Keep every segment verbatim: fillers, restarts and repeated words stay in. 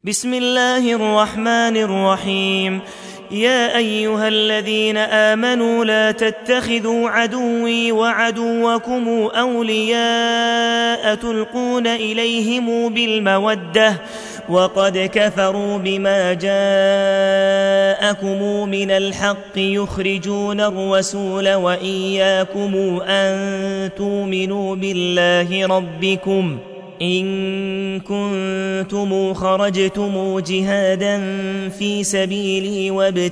بسم الله الرحمن الرحيم. يا أيها الذين آمنوا لا تتخذوا عدوي وعدوكم أولياء تلقون إليهم بالمودة وقد كفروا بما جاءكم من الحق يخرجون الرسول وإياكم أن تؤمنوا بالله ربكم إن كنتم خرجتم جهادا في سبيلي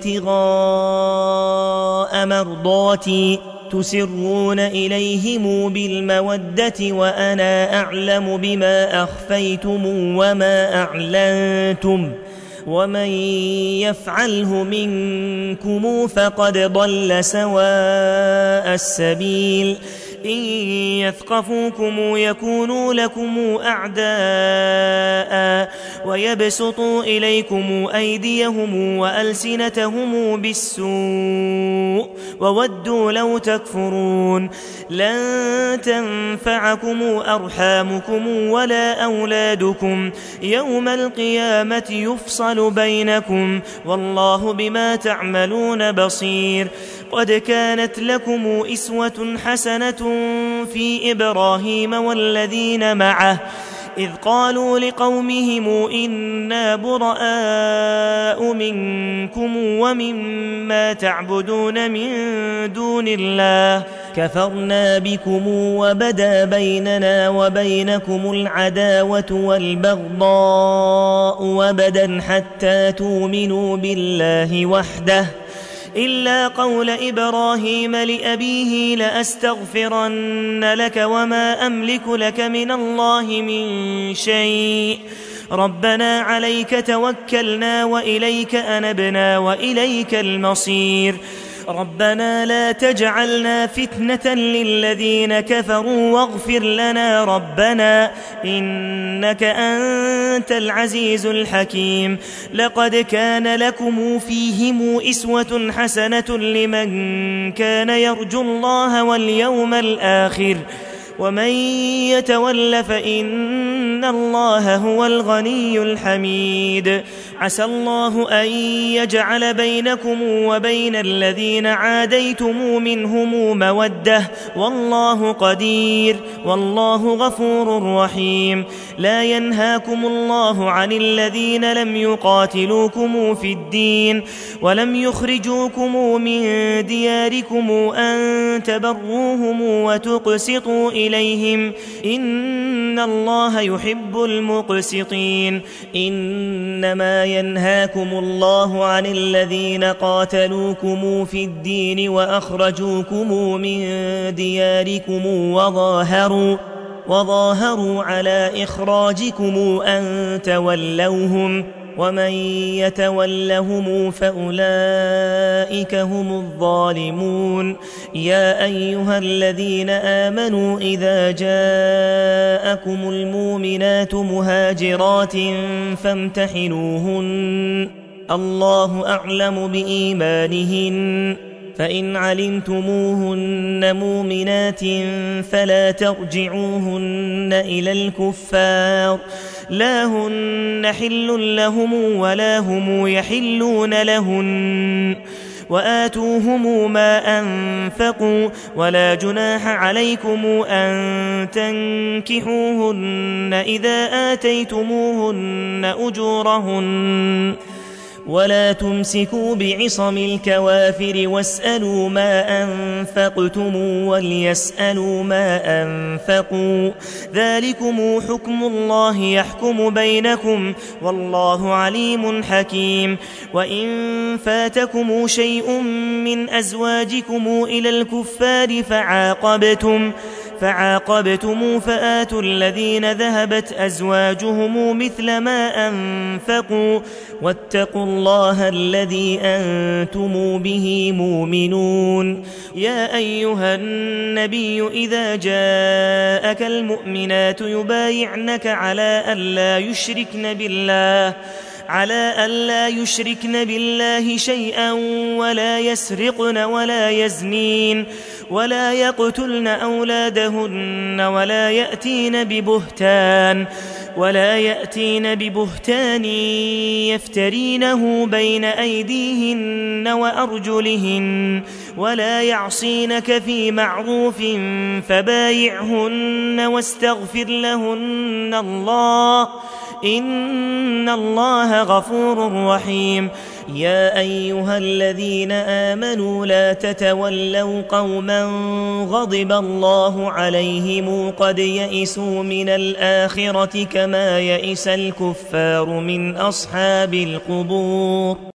وابتغاء مرضاتي تسرون إليهم بالمودة وأنا أعلم بما أخفيتم وما أعلنتم ومن يفعله منكم فقد ضل سواء السبيل إن يثقفوكم يكونوا لكم أعداء ويبسطوا إليكم أيديهم وألسنتهم بالسوء وودوا لو تكفرون لن تنفعكم أرحامكم ولا أولادكم يوم القيامة يفصل بينكم والله بما تعملون بصير. قد كانت لكم إسوة حسنة في إبراهيم والذين معه إذ قالوا لقومهم إنا براء منكم ومما تعبدون من دون الله كفرنا بكم وبدا بيننا وبينكم العداوة والبغضاء وبدا حتى تؤمنوا بالله وحده إلا قول إبراهيم لأبيه لأستغفرن لك وما أملك لك من الله من شيء ربنا عليك توكلنا وإليك أنبنا وإليك المصير ربنا لا تجعلنا فتنة للذين كفروا واغفر لنا ربنا إنك أنت العزيز الحكيم. لقد كان لكم فيهم إسوة حسنة لمن كان يرجو الله واليوم الآخر ومن يتول فإن الله هو الغني الحميد. عسى الله أن يجعل بينكم وبين الذين عاديتم منهم مودة والله قدير والله غفور رحيم. لا ينهاكم الله عن الذين لم يقاتلوكم في الدين ولم يخرجوكم من دياركم أن تبروهم وتقسطوا إليهم إن الله يحب المقسطين. إنما ينهاكم الله عن الذين قاتلوكم في الدين وأخرجوكم من دياركم وظاهروا وظاهروا على إخراجكم أن تولوهم ومن يتولهم فأولئك هم الظالمون. يا أيها الذين آمنوا إذا جاءكم المؤمنات مهاجرات فامتحنوهن الله أعلم بإيمانهن فإن علمتموهن مؤمنات فلا ترجعوهن إلى الكفار لا هن حل لهم ولا هم يحلون لهن وآتوهم ما أنفقوا ولا جناح عليكم أن تنكحوهن إذا آتيتموهن أجورهن ولا تمسكوا بعصم الكوافر واسألوا ما أنفقتم وليسألوا ما أنفقوا ذلكم حكم الله يحكم بينكم والله عليم حكيم. وإن فاتكم شيء من أزواجكم إلى الكفار فعاقبتم فعاقبتم فآتوا الذين ذهبت أزواجهم مثل ما أنفقوا واتقوا الله الذي أنتم به مؤمنون. يا أيها النبي إذا جاءك المؤمنات يبايعنك على ألا يشركن بالله على ألا يشركن بالله شيئا ولا يسرقن ولا يزنين ولا يقتلن أولادهن ولا يأتين ببهتان ولا يأتين ببهتان يفترينه بين أيديهن وأرجلهن ولا يعصينك في معروف فبايعهن واستغفر لهن الله إن الله غفور رحيم. يا أيها الذين آمنوا لا تتولوا قوما غضب الله عليهم قد يئسوا من الآخرة كما يئس الكفار من أصحاب القبور.